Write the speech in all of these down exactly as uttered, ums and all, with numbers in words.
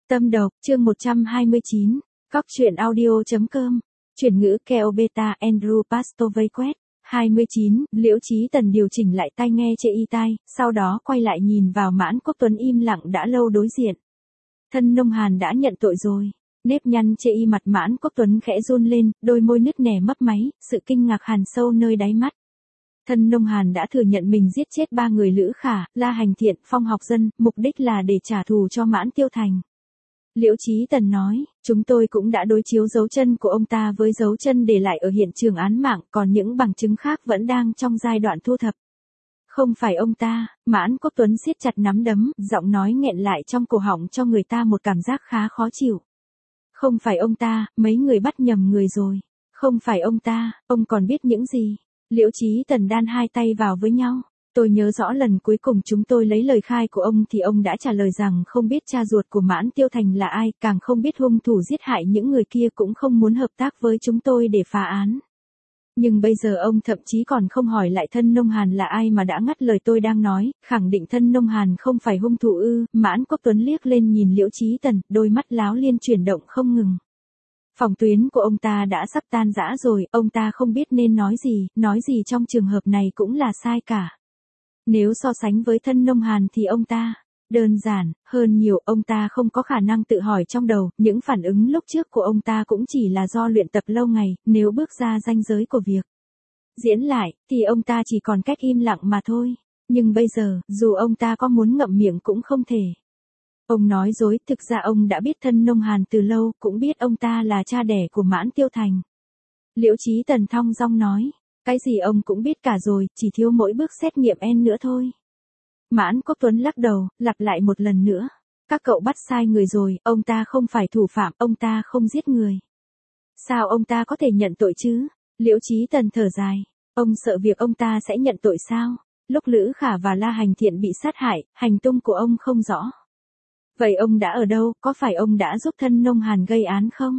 Tâm độc, chương một trăm hai mươi chín, Cóc truyện audio.com, chuyển ngữ Keo Beta Andrew Pastovay hai mươi chín, Liễu Chí Tần điều chỉnh lại tai nghe chệ y tai, sau đó quay lại nhìn vào Mãn Quốc Tuấn im lặng đã lâu đối diện. Thân Nông Hàn đã nhận tội rồi. Nếp nhăn chệ y mặt Mãn Quốc Tuấn khẽ run lên, đôi môi nứt nẻ mấp máy, sự kinh ngạc hằn sâu nơi đáy mắt. Thân Nông Hàn đã thừa nhận mình giết chết ba người Lữ Khả, La Hành Thiện, Phong Học Dân, mục đích là để trả thù cho Mãn Tiêu Thành. Liễu Chí Tần nói, chúng tôi cũng đã đối chiếu dấu chân của ông ta với dấu chân để lại ở hiện trường án mạng, còn những bằng chứng khác vẫn đang trong giai đoạn thu thập. Không phải ông ta. Mãn Quốc Tuấn siết chặt nắm đấm, giọng nói nghẹn lại trong cổ họng cho người ta một cảm giác khá khó chịu. Không phải ông ta, mấy người bắt nhầm người rồi. Không phải ông ta, ông còn biết những gì? Liễu Chí Tần đan hai tay vào với nhau. Tôi nhớ rõ lần cuối cùng chúng tôi lấy lời khai của ông thì ông đã trả lời rằng không biết cha ruột của Mãn Tiêu Thành là ai, càng không biết hung thủ giết hại những người kia cũng không muốn hợp tác với chúng tôi để phá án. Nhưng bây giờ ông thậm chí còn không hỏi lại thân Nông Hàn là ai mà đã ngắt lời tôi đang nói, khẳng định thân Nông Hàn không phải hung thủ ư? Mãn Quốc Tuấn liếc lên nhìn Liễu Chí Tần, đôi mắt láo liên chuyển động không ngừng. Phòng tuyến của ông ta đã sắp tan rã rồi, ông ta không biết nên nói gì, nói gì trong trường hợp này cũng là sai cả. Nếu so sánh với thân Nông Hàn thì ông ta, đơn giản, hơn nhiều, ông ta không có khả năng tự hỏi trong đầu, những phản ứng lúc trước của ông ta cũng chỉ là do luyện tập lâu ngày, nếu bước ra ranh giới của việc diễn lại, thì ông ta chỉ còn cách im lặng mà thôi. Nhưng bây giờ, dù ông ta có muốn ngậm miệng cũng không thể. Ông nói dối, thực ra ông đã biết thân Nông Hàn từ lâu, cũng biết ông ta là cha đẻ của Mãn Tiêu Thành. Liễu Chí Tần thong dong nói. Cái gì ông cũng biết cả rồi, chỉ thiếu mỗi bước xét nghiệm N nữa thôi. Mãn Quốc Tuấn lắc đầu, lặp lại một lần nữa. Các cậu bắt sai người rồi, ông ta không phải thủ phạm, ông ta không giết người. Sao ông ta có thể nhận tội chứ? Liễu Chí Tần thở dài. Ông sợ việc ông ta sẽ nhận tội sao? Lúc Lữ Khả và La Hành Thiện bị sát hại, hành tung của ông không rõ. Vậy ông đã ở đâu, có phải ông đã giúp thân Nông Hàn gây án không?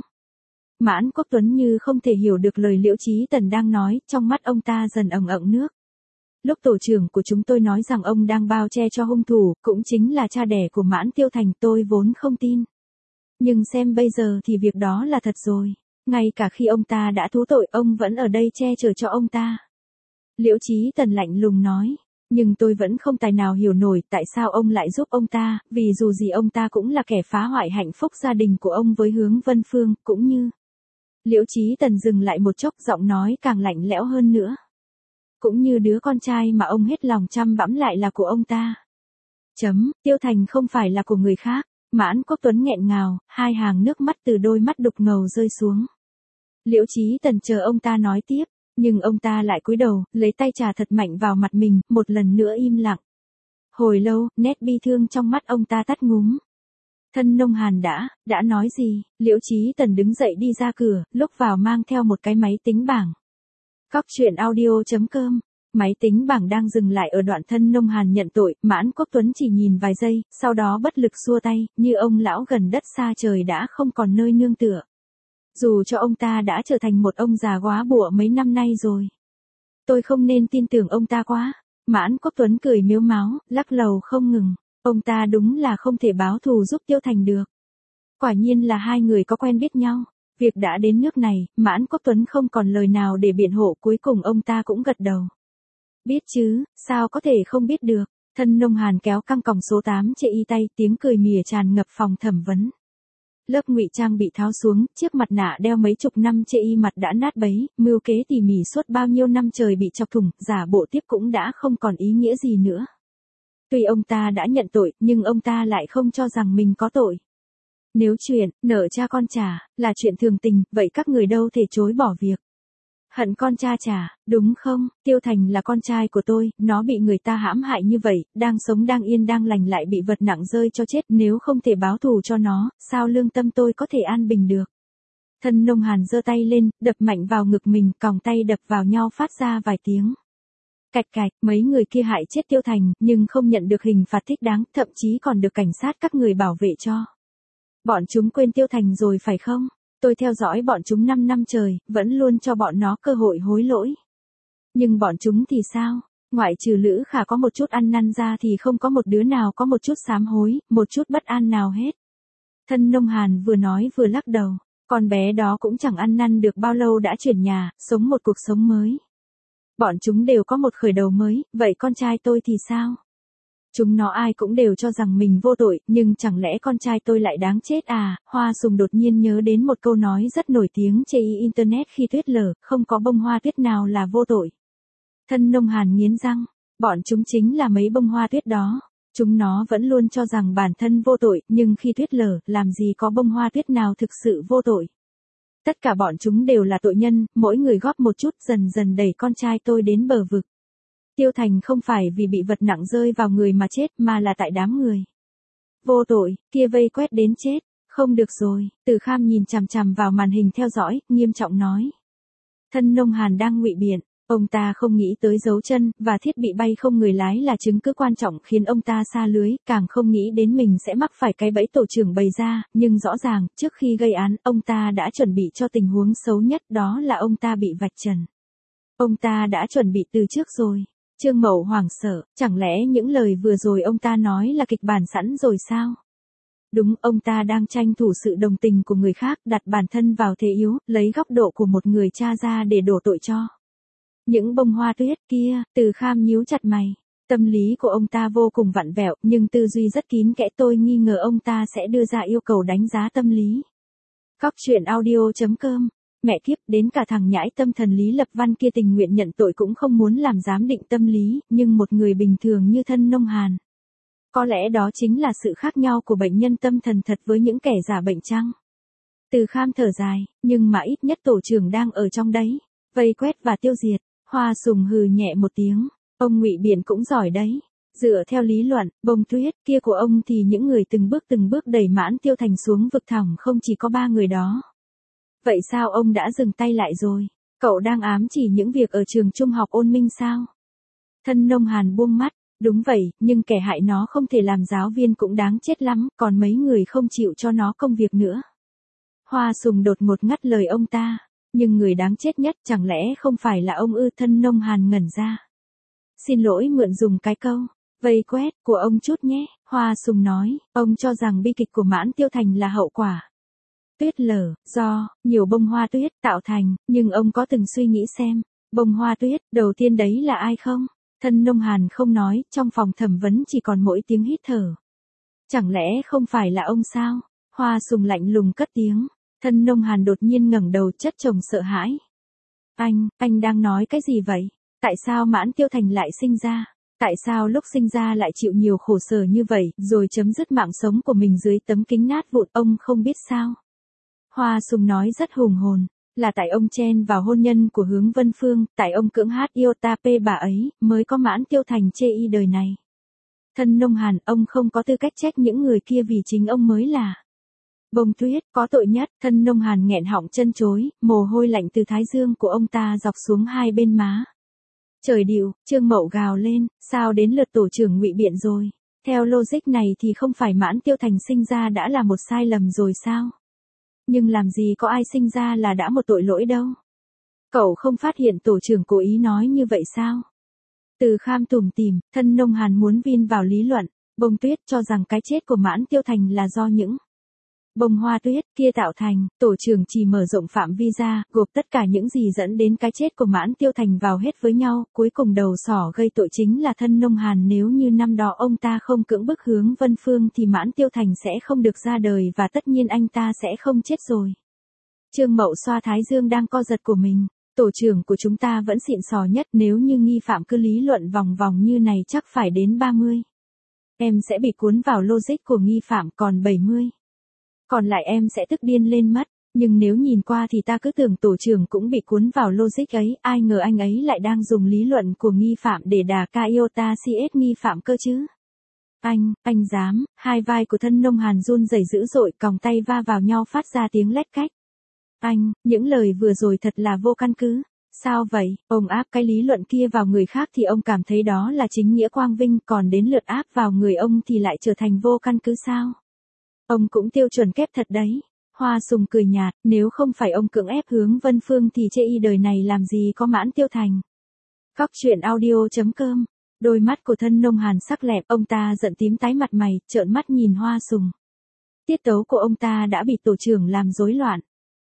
Mãn Quốc Tuấn như không thể hiểu được lời Liễu Chí Tần đang nói, trong mắt ông ta dần ẩn ẩn nước. Lúc tổ trưởng của chúng tôi nói rằng ông đang bao che cho hung thủ, cũng chính là cha đẻ của Mãn Tiêu Thành, tôi vốn không tin. Nhưng xem bây giờ thì việc đó là thật rồi. Ngay cả khi ông ta đã thú tội, ông vẫn ở đây che chở cho ông ta. Liễu Chí Tần lạnh lùng nói. Nhưng tôi vẫn không tài nào hiểu nổi tại sao ông lại giúp ông ta, vì dù gì ông ta cũng là kẻ phá hoại hạnh phúc gia đình của ông với Hướng Vân Phương, cũng như... Liễu Chí Tần dừng lại một chốc, giọng nói càng lạnh lẽo hơn nữa. Cũng như đứa con trai mà ông hết lòng chăm bẵm lại là của ông ta. Chấm, Tiêu Thành không phải là của người khác. Mãn Quốc Tuấn nghẹn ngào, hai hàng nước mắt từ đôi mắt đục ngầu rơi xuống. Liễu Chí Tần chờ ông ta nói tiếp, nhưng ông ta lại cúi đầu, lấy tay chà thật mạnh vào mặt mình, một lần nữa im lặng. Hồi lâu, nét bi thương trong mắt ông ta tắt ngúm. Thân Nông Hàn đã, đã nói gì? Liễu Chí Tần đứng dậy đi ra cửa, lúc vào mang theo một cái máy tính bảng. Cóc truyện audio.com, máy tính bảng đang dừng lại ở đoạn thân Nông Hàn nhận tội, Mãn Quốc Tuấn chỉ nhìn vài giây, sau đó bất lực xua tay, như ông lão gần đất xa trời đã không còn nơi nương tựa. Dù cho ông ta đã trở thành một ông già góa bụa mấy năm nay rồi. Tôi không nên tin tưởng ông ta quá. Mãn Quốc Tuấn cười mếu máo, lắc lầu không ngừng. Ông ta đúng là không thể báo thù giúp Tiêu Thành được. Quả nhiên là hai người có quen biết nhau. Việc đã đến nước này, Mãn Quốc Tuấn không còn lời nào để biện hộ, cuối cùng ông ta cũng gật đầu. Biết chứ, sao có thể không biết được. Thân Nông Hàn kéo căng còng số tám chệ y tay, tiếng cười mỉa tràn ngập phòng thẩm vấn. Lớp ngụy trang bị tháo xuống, chiếc mặt nạ đeo mấy chục năm chệ y mặt đã nát bấy, mưu kế tỉ mỉ suốt bao nhiêu năm trời bị chọc thủng, giả bộ tiếp cũng đã không còn ý nghĩa gì nữa. Tuy ông ta đã nhận tội, nhưng ông ta lại không cho rằng mình có tội. Nếu chuyện, nợ cha con trả, là chuyện thường tình, vậy các người đâu thể chối bỏ việc. Hận con cha trả, đúng không? Tiêu Thành là con trai của tôi, nó bị người ta hãm hại như vậy, đang sống đang yên đang lành lại bị vật nặng rơi cho chết, nếu không thể báo thù cho nó, sao lương tâm tôi có thể an bình được? Thân Nông Hàn giơ tay lên, đập mạnh vào ngực mình, còng tay đập vào nhau phát ra vài tiếng. Cạch cạch, mấy người kia hại chết Tiêu Thành, nhưng không nhận được hình phạt thích đáng, thậm chí còn được cảnh sát các người bảo vệ cho. Bọn chúng quên Tiêu Thành rồi phải không? Tôi theo dõi bọn chúng năm năm trời, vẫn luôn cho bọn nó cơ hội hối lỗi. Nhưng bọn chúng thì sao? Ngoại trừ Lữ Khả có một chút ăn năn ra thì không có một đứa nào có một chút sám hối, một chút bất an nào hết. Thân Nông Hàn vừa nói vừa lắc đầu, con bé đó cũng chẳng ăn năn được bao lâu đã chuyển nhà, sống một cuộc sống mới. Bọn chúng đều có một khởi đầu mới, vậy con trai tôi thì sao? Chúng nó ai cũng đều cho rằng mình vô tội, nhưng chẳng lẽ con trai tôi lại đáng chết à? Hoa Sùng đột nhiên nhớ đến một câu nói rất nổi tiếng trên Internet khi tuyết lở, không có bông hoa tuyết nào là vô tội. Thân Nông Hàn nghiến răng, bọn chúng chính là mấy bông hoa tuyết đó. Chúng nó vẫn luôn cho rằng bản thân vô tội, nhưng khi tuyết lở, làm gì có bông hoa tuyết nào thực sự vô tội. Tất cả bọn chúng đều là tội nhân, mỗi người góp một chút dần dần đẩy con trai tôi đến bờ vực. Tiêu Thành không phải vì bị vật nặng rơi vào người mà chết mà là tại đám người vô tội, kia vây quét đến chết. Không được rồi, Từ Kham nhìn chằm chằm vào màn hình theo dõi, nghiêm trọng nói. Thân Nông Hàn đang ngụy biện, ông ta không nghĩ tới dấu chân, và thiết bị bay không người lái là chứng cứ quan trọng khiến ông ta sa lưới, càng không nghĩ đến mình sẽ mắc phải cái bẫy tổ trưởng bày ra, nhưng rõ ràng, trước khi gây án, ông ta đã chuẩn bị cho tình huống xấu nhất, đó là ông ta bị vạch trần. Ông ta đã chuẩn bị từ trước rồi. Trương Mậu hoảng sợ, chẳng lẽ những lời vừa rồi ông ta nói là kịch bản sẵn rồi sao? Đúng, ông ta đang tranh thủ sự đồng tình của người khác, đặt bản thân vào thế yếu, lấy góc độ của một người cha ra để đổ tội cho. Những bông hoa tuyết kia, Từ Kham nhíu chặt mày. Tâm lý của ông ta vô cùng vặn vẹo, nhưng tư duy rất kín kẽ, tôi nghi ngờ ông ta sẽ đưa ra yêu cầu đánh giá tâm lý. Cóc truyện audio chấm com. Mẹ kiếp, đến cả thằng nhãi tâm thần Lý Lập Văn kia tình nguyện nhận tội cũng không muốn làm giám định tâm lý, nhưng một người bình thường như Thân Nông Hàn. Có lẽ đó chính là sự khác nhau của bệnh nhân tâm thần thật với những kẻ giả bệnh chăng? Từ Kham thở dài, nhưng mà ít nhất tổ trưởng đang ở trong đấy, vây quét và tiêu diệt. Hoa Sùng hừ nhẹ một tiếng, ông ngụy biện cũng giỏi đấy. Dựa theo lý luận, bông tuyết kia của ông thì những người từng bước từng bước đẩy Mãn Tiêu Thành xuống vực thẳm không chỉ có ba người đó. Vậy sao ông đã dừng tay lại rồi? Cậu đang ám chỉ những việc ở trường trung học Ôn Minh sao? Thân Nông Hàn buông mắt, đúng vậy, nhưng kẻ hại nó không thể làm giáo viên cũng đáng chết lắm, còn mấy người không chịu cho nó công việc nữa. Hoa Sùng đột ngột ngắt lời ông ta, nhưng người đáng chết nhất chẳng lẽ không phải là ông ư? Thân Nông Hàn ngẩn ra. Xin lỗi mượn dùng cái câu, vây quét, của ông chút nhé, Hoa Sùng nói, ông cho rằng bi kịch của Mãn Tiêu Thành là hậu quả. Tuyết lở, do, nhiều bông hoa tuyết tạo thành, nhưng ông có từng suy nghĩ xem, bông hoa tuyết, đầu tiên đấy là ai không? Thân Nông Hàn không nói, trong phòng thẩm vấn chỉ còn mỗi tiếng hít thở. Chẳng lẽ không phải là ông sao? Hoa Sùng lạnh lùng cất tiếng, Thân Nông Hàn đột nhiên ngẩng đầu chất chồng sợ hãi. Anh, anh đang nói cái gì vậy? Tại sao Mãn Tiêu Thành lại sinh ra? Tại sao lúc sinh ra lại chịu nhiều khổ sở như vậy, rồi chấm dứt mạng sống của mình dưới tấm kính nát vụn, ông không biết sao? Hoa Sùng nói rất hùng hồn, là tại ông chen vào hôn nhân của Hướng Vân Phương, tại ông cưỡng hát yêu ta pê bà ấy, mới có Mãn Tiêu Thành chê y đời này. Thân Nông Hàn, ông không có tư cách trách những người kia vì chính ông mới là bông tuyết, có tội nhất. Thân Nông Hàn nghẹn họng chân chối, mồ hôi lạnh từ thái dương của ông ta dọc xuống hai bên má. Trời điệu, Trương Mậu gào lên, sao đến lượt tổ trưởng ngụy biện rồi? Theo logic này thì không phải Mãn Tiêu Thành sinh ra đã là một sai lầm rồi sao? Nhưng làm gì có ai sinh ra là đã một tội lỗi đâu. Cậu không phát hiện tổ trưởng cố ý nói như vậy sao? Từ Kham tủm tỉm, Thân Nông Hàn muốn vin vào lý luận, bông tuyết cho rằng cái chết của Mãn Tiêu Thành là do những bông hoa tuyết kia tạo thành, tổ trưởng chỉ mở rộng phạm vi ra, gộp tất cả những gì dẫn đến cái chết của Mãn Tiêu Thành vào hết với nhau, cuối cùng đầu sỏ gây tội chính là Thân Nông Hàn. Nếu như năm đó ông ta không cưỡng bức Hướng Vân Phương thì Mãn Tiêu Thành sẽ không được ra đời và tất nhiên anh ta sẽ không chết rồi. Trương Mậu xoa thái dương đang co giật của mình, tổ trưởng của chúng ta vẫn xịn sò nhất, nếu như nghi phạm cứ lý luận vòng vòng như này chắc phải đến ba mươi. Em sẽ bị cuốn vào logic của nghi phạm, còn bảy mươi. Còn lại em sẽ tức điên lên mất, nhưng nếu nhìn qua thì ta cứ tưởng tổ trưởng cũng bị cuốn vào logic ấy, ai ngờ anh ấy lại đang dùng lý luận của nghi phạm để đà ca iota cs nghi phạm cơ chứ. Anh, anh dám, hai vai của Thân Nông Hàn run rẩy dữ dội, còng tay va vào nhau phát ra tiếng lách cách. Anh, những lời vừa rồi thật là vô căn cứ. Sao vậy, ông áp cái lý luận kia vào người khác thì ông cảm thấy đó là chính nghĩa quang vinh, còn đến lượt áp vào người ông thì lại trở thành vô căn cứ sao? Ông cũng tiêu chuẩn kép thật đấy. Hoa Sùng cười nhạt, nếu không phải ông cưỡng ép Hướng Vân Phương thì chê y đời này làm gì có Mãn Tiêu Thành. Cóc truyện audio chấm com. Đôi mắt của Thân Nông Hàn sắc lẹm, ông ta giận tím tái mặt mày, trợn mắt nhìn Hoa Sùng. Tiết tấu của ông ta đã bị tổ trưởng làm rối loạn.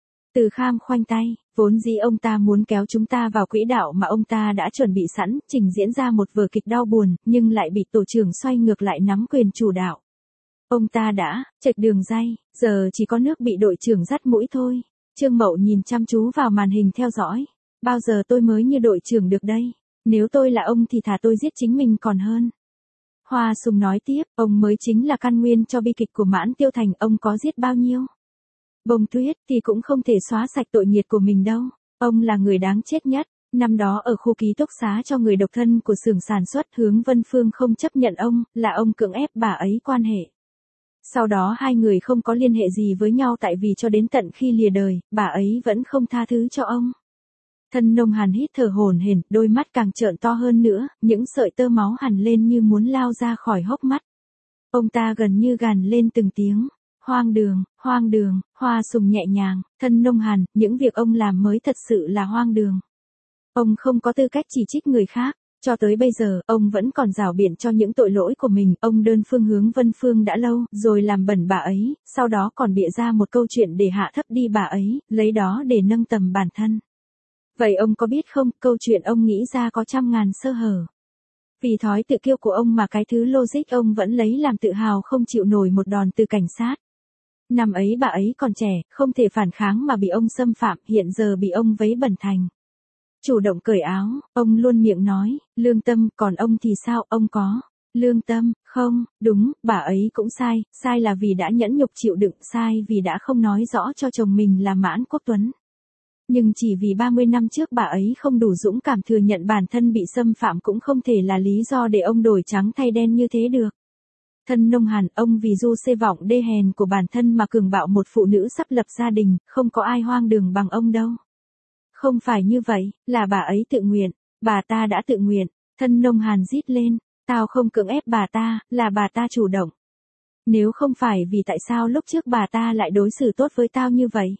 Từ Kham khoanh tay, vốn dĩ ông ta muốn kéo chúng ta vào quỹ đạo mà ông ta đã chuẩn bị sẵn, trình diễn ra một vở kịch đau buồn, nhưng lại bị tổ trưởng xoay ngược lại nắm quyền chủ đạo. Ông ta đã chệch đường ray, giờ chỉ có nước bị đội trưởng dắt mũi thôi. Trương Mậu nhìn chăm chú vào màn hình theo dõi. Bao giờ tôi mới như đội trưởng được đây? Nếu tôi là ông thì thà tôi giết chính mình còn hơn. Hoa Sùng nói tiếp, ông mới chính là căn nguyên cho bi kịch của Mãn Tiêu Thành, ông có giết bao nhiêu Bông Tuyết thì cũng không thể xóa sạch tội nghiệt của mình đâu. Ông là người đáng chết nhất. Năm đó ở khu ký túc xá cho người độc thân của xưởng sản xuất, Hướng Vân Phương không chấp nhận ông, là ông cưỡng ép bà ấy quan hệ. Sau đó hai người không có liên hệ gì với nhau tại vì cho đến tận khi lìa đời, bà ấy vẫn không tha thứ cho ông. Thân Nông Hàn hít thở hổn hển, đôi mắt càng trợn to hơn nữa, những sợi tơ máu hằn lên như muốn lao ra khỏi hốc mắt. Ông ta gần như gằn lên từng tiếng. Hoang đường, hoang đường. Hoa Sùng nhẹ nhàng, Thân Nông Hàn, những việc ông làm mới thật sự là hoang đường. Ông không có tư cách chỉ trích người khác. Cho tới bây giờ, ông vẫn còn rảo biện cho những tội lỗi của mình. Ông đơn phương Hướng Vân Phương đã lâu, rồi làm bẩn bà ấy, sau đó còn bịa ra một câu chuyện để hạ thấp đi bà ấy, lấy đó để nâng tầm bản thân. Vậy ông có biết không, câu chuyện ông nghĩ ra có trăm ngàn sơ hở. Vì thói tự kiêu của ông mà cái thứ logic ông vẫn lấy làm tự hào không chịu nổi một đòn từ cảnh sát. Năm ấy bà ấy còn trẻ, không thể phản kháng mà bị ông xâm phạm, hiện giờ bị ông vấy bẩn thành. Chủ động cởi áo, ông luôn miệng nói, lương tâm, còn ông thì sao, ông có lương tâm, không? Đúng, bà ấy cũng sai, sai là vì đã nhẫn nhục chịu đựng, sai vì đã không nói rõ cho chồng mình là Mãn Quốc Tuấn. Nhưng chỉ vì ba mươi năm trước bà ấy không đủ dũng cảm thừa nhận bản thân bị xâm phạm cũng không thể là lý do để ông đổi trắng thay đen như thế được. Thân Nông Hàn, ông vì du xê vọng đê hèn của bản thân mà cường bạo một phụ nữ sắp lập gia đình, không có ai hoang đường bằng ông đâu. Không phải như vậy, là bà ấy tự nguyện, bà ta đã tự nguyện. Thân Nông Hàn rít lên, tao không cưỡng ép bà ta, là bà ta chủ động. Nếu không phải vì tại sao lúc trước bà ta lại đối xử tốt với tao như vậy?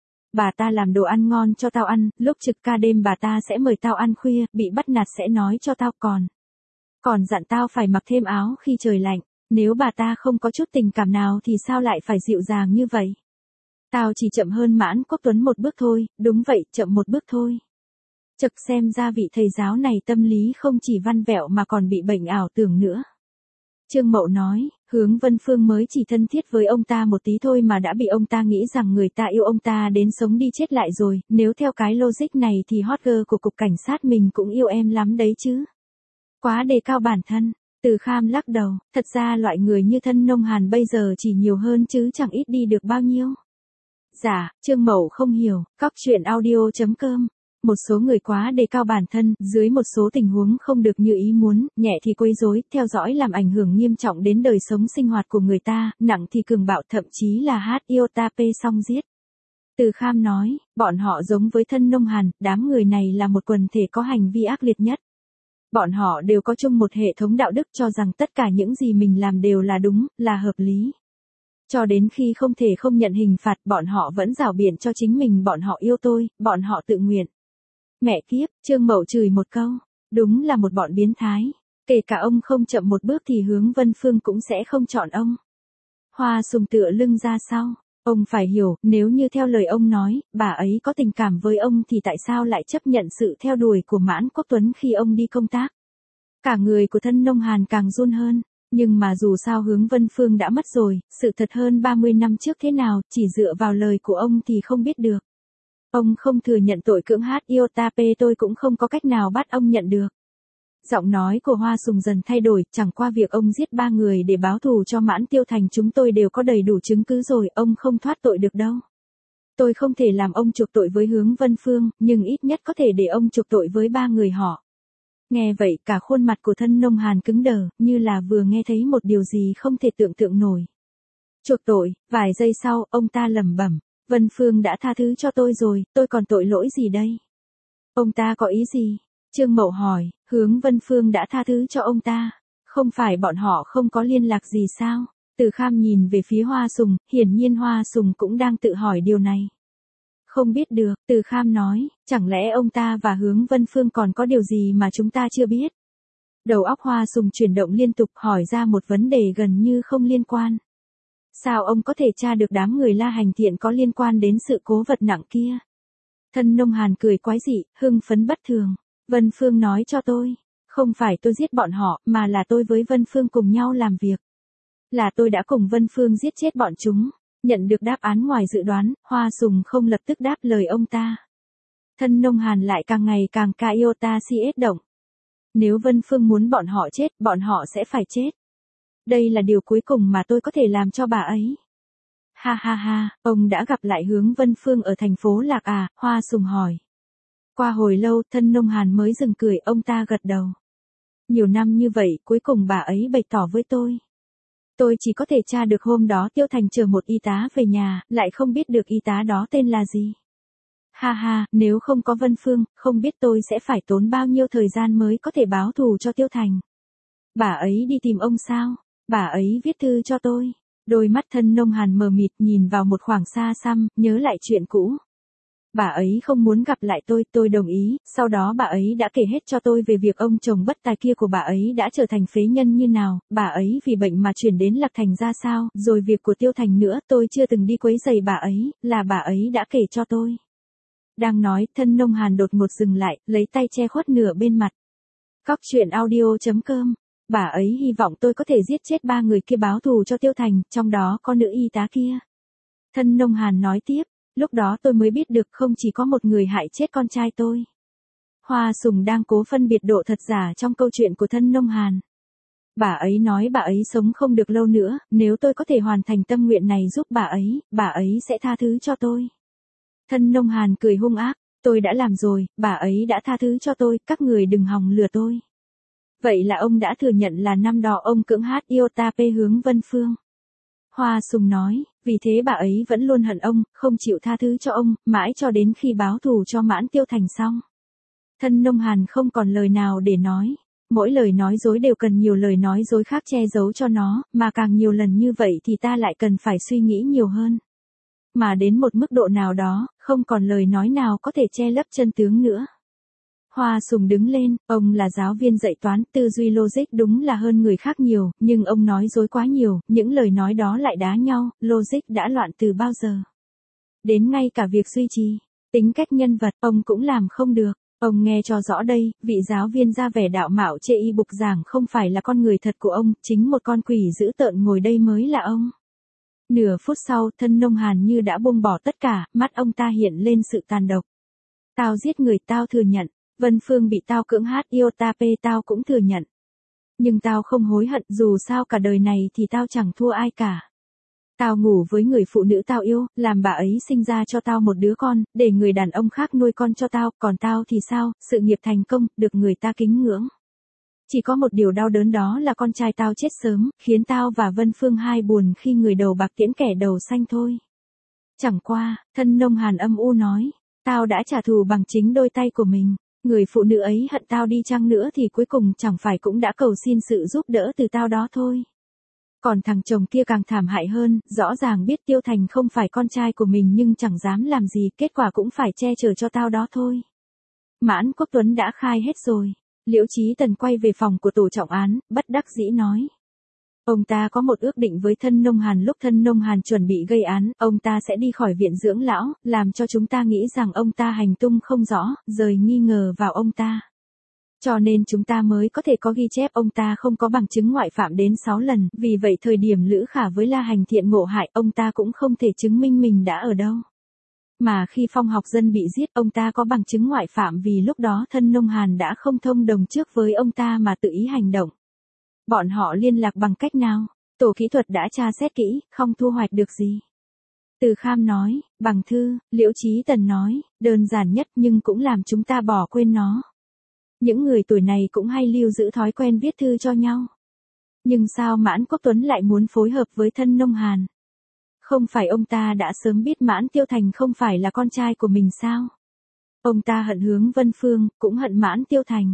Bà ta làm đồ ăn ngon cho tao ăn, lúc trực ca đêm bà ta sẽ mời tao ăn khuya, bị bắt nạt sẽ nói cho tao còn. Còn dặn tao phải mặc thêm áo khi trời lạnh, nếu bà ta không có chút tình cảm nào thì sao lại phải dịu dàng như vậy? Tao chỉ chậm hơn Mãn Quốc Tuấn một bước thôi, đúng vậy, chậm một bước thôi. Chật, xem ra vị thầy giáo này tâm lý không chỉ văn vẹo mà còn bị bệnh ảo tưởng nữa. Trương Mậu nói, Hướng Vân Phương mới chỉ thân thiết với ông ta một tí thôi mà đã bị ông ta nghĩ rằng người ta yêu ông ta đến sống đi chết lại rồi, nếu theo cái logic này thì hot girl của cục cảnh sát mình cũng yêu em lắm đấy chứ. Quá đề cao bản thân. Từ Kham lắc đầu, thật ra loại người như Thân Nông Hàn bây giờ chỉ nhiều hơn chứ chẳng ít đi được bao nhiêu. Dạ, Trương Mậu không hiểu, cóc truyện audio chấm com. Một số người quá đề cao bản thân, dưới một số tình huống không được như ý muốn, nhẹ thì quấy rối, theo dõi làm ảnh hưởng nghiêm trọng đến đời sống sinh hoạt của người ta, nặng thì cường bạo, thậm chí là hát iotap xong giết. Từ Kham nói, bọn họ giống với Thân Nông Hàn, đám người này là một quần thể có hành vi ác liệt nhất. Bọn họ đều có chung một hệ thống đạo đức cho rằng tất cả những gì mình làm đều là đúng, là hợp lý. Cho đến khi không thể không nhận hình phạt, bọn họ vẫn rảo biện cho chính mình, bọn họ yêu tôi, bọn họ tự nguyện. Mẹ kiếp, Trương Mậu chửi một câu, đúng là một bọn biến thái. Kể cả ông không chậm một bước thì Hướng Vân Phương cũng sẽ không chọn ông. Hoa Sùng tựa lưng ra sau, ông phải hiểu, nếu như theo lời ông nói, bà ấy có tình cảm với ông thì tại sao lại chấp nhận sự theo đuổi của Mãn Quốc Tuấn khi ông đi công tác. Cả người của Thân Nông Hàn càng run hơn. Nhưng mà dù sao Hướng Vân Phương đã mất rồi, sự thật hơn ba mươi năm trước thế nào, chỉ dựa vào lời của ông thì không biết được. Ông không thừa nhận tội cưỡng hát iotap, tôi cũng không có cách nào bắt ông nhận được. Giọng nói của Hoa Sùng dần thay đổi, chẳng qua việc ông giết ba người để báo thù cho Mãn Tiêu Thành chúng tôi đều có đầy đủ chứng cứ rồi, ông không thoát tội được đâu. Tôi không thể làm ông chuộc tội với Hướng Vân Phương, nhưng ít nhất có thể để ông chuộc tội với ba người họ. Nghe vậy cả khuôn mặt của Thân Nông Hàn cứng đờ, như là vừa nghe thấy một điều gì không thể tưởng tượng nổi. Chuộc tội, vài giây sau, ông ta lẩm bẩm, Vân Phương đã tha thứ cho tôi rồi, tôi còn tội lỗi gì đây? Ông ta có ý gì? Trương Mậu hỏi, Hướng Vân Phương đã tha thứ cho ông ta, không phải bọn họ không có liên lạc gì sao? Từ Kham nhìn về phía Hoa Sùng, hiển nhiên Hoa Sùng cũng đang tự hỏi điều này. Không biết được, Từ Kham nói, chẳng lẽ ông ta và Hướng Vân Phương còn có điều gì mà chúng ta chưa biết? Đầu óc Hoa Sùng chuyển động liên tục hỏi ra một vấn đề gần như không liên quan. Sao ông có thể tra được đám người La Hành Thiện có liên quan đến sự cố vật nặng kia? Thân Nông Hàn cười quái dị, hưng phấn bất thường. Vân Phương nói cho tôi. Không phải tôi giết bọn họ, mà là tôi với Vân Phương cùng nhau làm việc. Là tôi đã cùng Vân Phương giết chết bọn chúng. Nhận được đáp án ngoài dự đoán, Hoa Sùng không lập tức đáp lời ông ta. Thân Nông Hàn lại càng ngày càng ca iota si ết động. Nếu Vân Phương muốn bọn họ chết, bọn họ sẽ phải chết. Đây là điều cuối cùng mà tôi có thể làm cho bà ấy. Ha ha ha, ông đã gặp lại Hướng Vân Phương ở thành phố Lạc à, Hoa Sùng hỏi. Qua hồi lâu, Thân Nông Hàn mới dừng cười, ông ta gật đầu. Nhiều năm như vậy, cuối cùng bà ấy bày tỏ với tôi. Tôi chỉ có thể tra được hôm đó Tiêu Thành chờ một y tá về nhà, lại không biết được y tá đó tên là gì. Ha ha, nếu không có Vân Phương, không biết tôi sẽ phải tốn bao nhiêu thời gian mới có thể báo thù cho Tiêu Thành. Bà ấy đi tìm ông sao? Bà ấy viết thư cho tôi. Đôi mắt Thân Nông Hàn mờ mịt nhìn vào một khoảng xa xăm, nhớ lại chuyện cũ. Bà ấy không muốn gặp lại tôi, tôi đồng ý, sau đó bà ấy đã kể hết cho tôi về việc ông chồng bất tài kia của bà ấy đã trở thành phế nhân như nào, bà ấy vì bệnh mà chuyển đến Lạc Thành ra sao, rồi việc của Tiêu Thành nữa, tôi chưa từng đi quấy rầy bà ấy, là bà ấy đã kể cho tôi. Đang nói, Thân Nông Hàn đột ngột dừng lại, lấy tay che khuất nửa bên mặt. Cóc truyện audio chấm com. Bà ấy hy vọng tôi có thể giết chết ba người kia báo thù cho Tiêu Thành, trong đó có nữ y tá kia. Thân Nông Hàn nói tiếp, lúc đó tôi mới biết được không chỉ có một người hại chết con trai tôi. Hoa Sùng đang cố phân biệt độ thật giả trong câu chuyện của Thân Nông Hàn. Bà ấy nói bà ấy sống không được lâu nữa, nếu tôi có thể hoàn thành tâm nguyện này giúp bà ấy, bà ấy sẽ tha thứ cho tôi. Thân Nông Hàn cười hung ác, tôi đã làm rồi, bà ấy đã tha thứ cho tôi, các người đừng hòng lừa tôi. Vậy là ông đã thừa nhận là năm đó ông cưỡng hát iota p Hướng Vân Phương. Hoa Sùng nói, vì thế bà ấy vẫn luôn hận ông, không chịu tha thứ cho ông, mãi cho đến khi báo thù cho Mãn Tiêu Thành xong. Thân Nông Hàn không còn lời nào để nói. Mỗi lời nói dối đều cần nhiều lời nói dối khác che giấu cho nó, mà càng nhiều lần như vậy thì ta lại cần phải suy nghĩ nhiều hơn. Mà đến một mức độ nào đó, không còn lời nói nào có thể che lấp chân tướng nữa. Hoa Sùng đứng lên, ông là giáo viên dạy toán, tư duy logic đúng là hơn người khác nhiều, nhưng ông nói dối quá nhiều, những lời nói đó lại đá nhau, logic đã loạn từ bao giờ. Đến ngay cả việc duy trì tính cách nhân vật, ông cũng làm không được. Ông nghe cho rõ đây, vị giáo viên ra vẻ đạo mạo chê y bục giảng không phải là con người thật của ông, chính một con quỷ dữ tợn ngồi đây mới là ông. Nửa phút sau, Thân Nông Hàn như đã buông bỏ tất cả, mắt ông ta hiện lên sự tàn độc. Tao giết người, tao thừa nhận. Vân Phương bị tao cưỡng hát iota p tao cũng thừa nhận. Nhưng tao không hối hận, dù sao cả đời này thì tao chẳng thua ai cả. Tao ngủ với người phụ nữ tao yêu, làm bà ấy sinh ra cho tao một đứa con, để người đàn ông khác nuôi con cho tao, còn tao thì sao, sự nghiệp thành công, được người ta kính ngưỡng. Chỉ có một điều đau đớn đó là con trai tao chết sớm, khiến tao và Vân Phương hai buồn khi người đầu bạc tiễn kẻ đầu xanh thôi. Chẳng qua, Thân Nông Hàn âm u nói, tao đã trả thù bằng chính đôi tay của mình. Người phụ nữ ấy hận tao đi chăng nữa thì cuối cùng chẳng phải cũng đã cầu xin sự giúp đỡ từ tao đó thôi. Còn thằng chồng kia càng thảm hại hơn, rõ ràng biết Tiêu Thành không phải con trai của mình nhưng chẳng dám làm gì, kết quả cũng phải che chở cho tao đó thôi. Mãn Quốc Tuấn đã khai hết rồi. Liễu Chí Tần quay về phòng của tổ trọng án, bất đắc dĩ nói. Ông ta có một ước định với Thân Nông Hàn, lúc Thân Nông Hàn chuẩn bị gây án, ông ta sẽ đi khỏi viện dưỡng lão, làm cho chúng ta nghĩ rằng ông ta hành tung không rõ, rời nghi ngờ vào ông ta. Cho nên chúng ta mới có thể có ghi chép ông ta không có bằng chứng ngoại phạm đến sáu lần, vì vậy thời điểm Lữ Khả với La Hành Thiện ngộ hại, ông ta cũng không thể chứng minh mình đã ở đâu. Mà khi Phong Học Dân bị giết, ông ta có bằng chứng ngoại phạm vì lúc đó Thân Nông Hàn đã không thông đồng trước với ông ta mà tự ý hành động. Bọn họ liên lạc bằng cách nào? Tổ kỹ thuật đã tra xét kỹ, không thu hoạch được gì. Từ Kham nói, bằng thư, Liễu Chí Tần nói, đơn giản nhất nhưng cũng làm chúng ta bỏ quên nó. Những người tuổi này cũng hay lưu giữ thói quen viết thư cho nhau. Nhưng sao Mãn Quốc Tuấn lại muốn phối hợp với Thân Nông Hàn? Không phải ông ta đã sớm biết Mãn Tiêu Thành không phải là con trai của mình sao? Ông ta hận Hướng Vân Phương, cũng hận Mãn Tiêu Thành.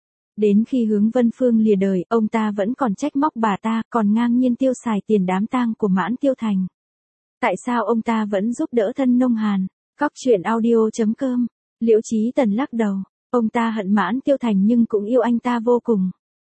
Đến khi Hướng Vân Phương lìa đời, ông ta vẫn còn trách móc bà ta, còn ngang nhiên tiêu xài tiền đám tang của Mãn Tiêu Thành. Tại sao ông ta vẫn giúp đỡ Thân Nông Hàn? Cóc truyện audio chấm com. Liễu Chí Tần lắc đầu. Ông ta hận Mãn Tiêu Thành nhưng cũng yêu anh ta vô cùng.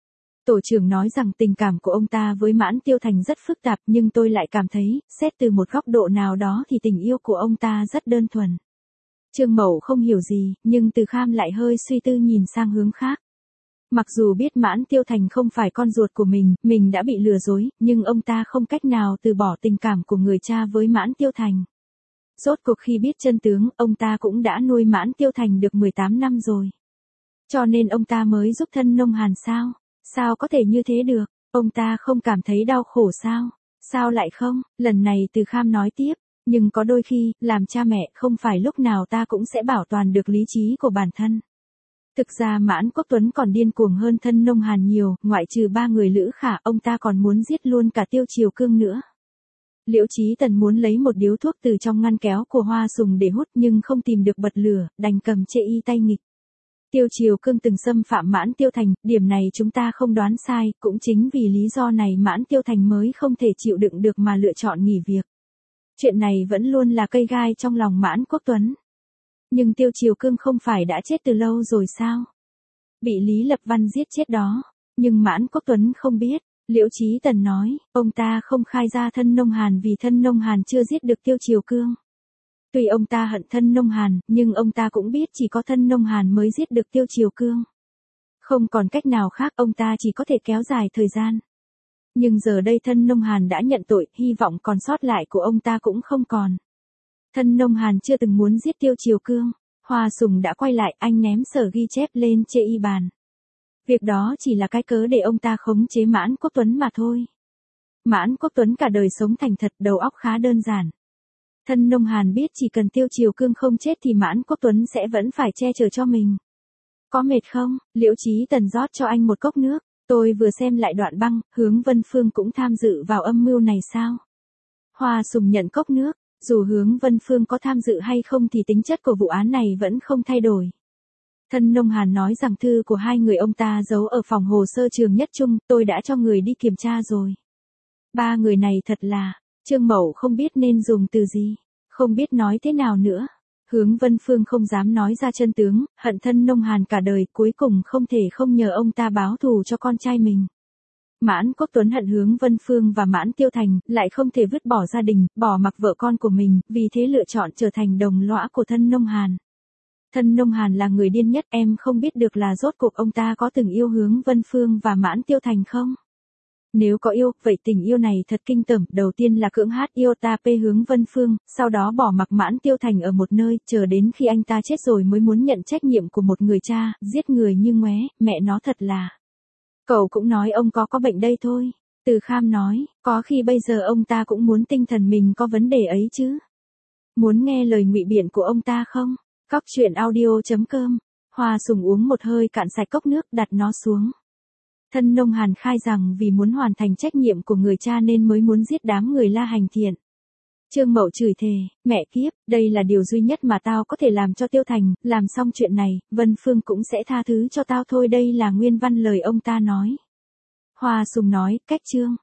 Tổ trưởng nói rằng tình cảm của ông ta với Mãn Tiêu Thành rất phức tạp, nhưng tôi lại cảm thấy, xét từ một góc độ nào đó thì tình yêu của ông ta rất đơn thuần. Trương Mậu không hiểu gì, nhưng Từ Kham lại hơi suy tư nhìn sang hướng khác. Mặc dù biết Mãn Tiêu Thành không phải con ruột của mình, mình đã bị lừa dối, nhưng ông ta không cách nào từ bỏ tình cảm của người cha với Mãn Tiêu Thành. Rốt cuộc khi biết chân tướng, ông ta cũng đã nuôi Mãn Tiêu Thành được mười tám năm rồi. Cho nên ông ta mới giúp Thân Nông Hàn sao? Sao có thể như thế được? Ông ta không cảm thấy đau khổ sao? Sao lại không? Lần này Từ Kham nói tiếp, nhưng có đôi khi, làm cha mẹ không phải lúc nào ta cũng sẽ bảo toàn được lý trí của bản thân. Thực ra Mãn Quốc Tuấn còn điên cuồng hơn Thân Nông Hàn nhiều, ngoại trừ ba người Lữ Khả, ông ta còn muốn giết luôn cả Tiêu Triều Cương nữa. Liễu Chí Tần muốn lấy một điếu thuốc từ trong ngăn kéo của Hoa Sùng để hút nhưng không tìm được bật lửa, đành cầm chệ y tay nghịch. Tiêu Triều Cương từng xâm phạm Mãn Tiêu Thành, điểm này chúng ta không đoán sai, cũng chính vì lý do này Mãn Tiêu Thành mới không thể chịu đựng được mà lựa chọn nghỉ việc. Chuyện này vẫn luôn là cây gai trong lòng Mãn Quốc Tuấn. Nhưng Tiêu Triều Cương không phải đã chết từ lâu rồi sao? Bị Lý Lập Văn giết chết đó. Nhưng Mãn Quốc Tuấn không biết. Liễu Chí Tần nói, ông ta không khai ra Thân Nông Hàn vì Thân Nông Hàn chưa giết được Tiêu Triều Cương. Tuy ông ta hận Thân Nông Hàn, nhưng ông ta cũng biết chỉ có Thân Nông Hàn mới giết được Tiêu Triều Cương. Không còn cách nào khác, ông ta chỉ có thể kéo dài thời gian. Nhưng giờ đây Thân Nông Hàn đã nhận tội, hy vọng còn sót lại của ông ta cũng không còn. Thân Nông Hàn chưa từng muốn giết Tiêu Triều Cương. Hoa Sùng đã quay lại, anh ném sở ghi chép lên chê y bàn. Việc đó chỉ là cái cớ để ông ta khống chế Mãn Quốc Tuấn mà thôi. Mãn Quốc Tuấn cả đời sống thành thật, đầu óc khá đơn giản. Thân Nông Hàn biết chỉ cần Tiêu Triều Cương không chết thì Mãn Quốc Tuấn sẽ vẫn phải che chở cho mình. Có mệt không? Liễu Chí Tần rót cho anh một cốc nước. Tôi vừa xem lại đoạn băng, Hướng Vân Phương cũng tham dự vào âm mưu này sao? Hoa Sùng nhận cốc nước. Dù Hướng Vân Phương có tham dự hay không thì tính chất của vụ án này vẫn không thay đổi. Thân Nông Hàn nói rằng thư của hai người ông ta giấu ở phòng hồ sơ Trường Nhất Trung, tôi đã cho người đi kiểm tra rồi. Ba người này thật là, Trương Mậu không biết nên dùng từ gì, không biết nói thế nào nữa. Hướng Vân Phương không dám nói ra chân tướng, hận Thân Nông Hàn cả đời, cuối cùng không thể không nhờ ông ta báo thù cho con trai mình. Mãn Quốc Tuấn hận Hướng Vân Phương và Mãn Tiêu Thành, lại không thể vứt bỏ gia đình, bỏ mặc vợ con của mình, vì thế lựa chọn trở thành đồng lõa của Thân Nông Hàn. Thân Nông Hàn là người điên nhất, em không biết được là rốt cuộc ông ta có từng yêu Hướng Vân Phương và Mãn Tiêu Thành không? Nếu có yêu, vậy tình yêu này thật kinh tởm, đầu tiên là cưỡng hát yêu ta pê Hướng Vân Phương, sau đó bỏ mặc Mãn Tiêu Thành ở một nơi, chờ đến khi anh ta chết rồi mới muốn nhận trách nhiệm của một người cha, giết người như ngoé, mẹ nó thật là... Cậu cũng nói ông có có bệnh đây thôi. Từ Kham nói, có khi bây giờ ông ta cũng muốn tinh thần mình có vấn đề ấy chứ. Muốn nghe lời ngụy biện của ông ta không? Cóc truyện audio chấm com. Hoa Sùng uống một hơi cạn sạch cốc nước, đặt nó xuống. Thân Nông Hàn khai rằng vì muốn hoàn thành trách nhiệm của người cha nên mới muốn giết đám người La Hành Thiện. Trương Mậu chửi thề, mẹ kiếp, đây là điều duy nhất mà tao có thể làm cho Tiêu Thành, làm xong chuyện này, Vân Phương cũng sẽ tha thứ cho tao thôi, đây là nguyên văn lời ông ta nói. Hoa Sùng nói, cách chương.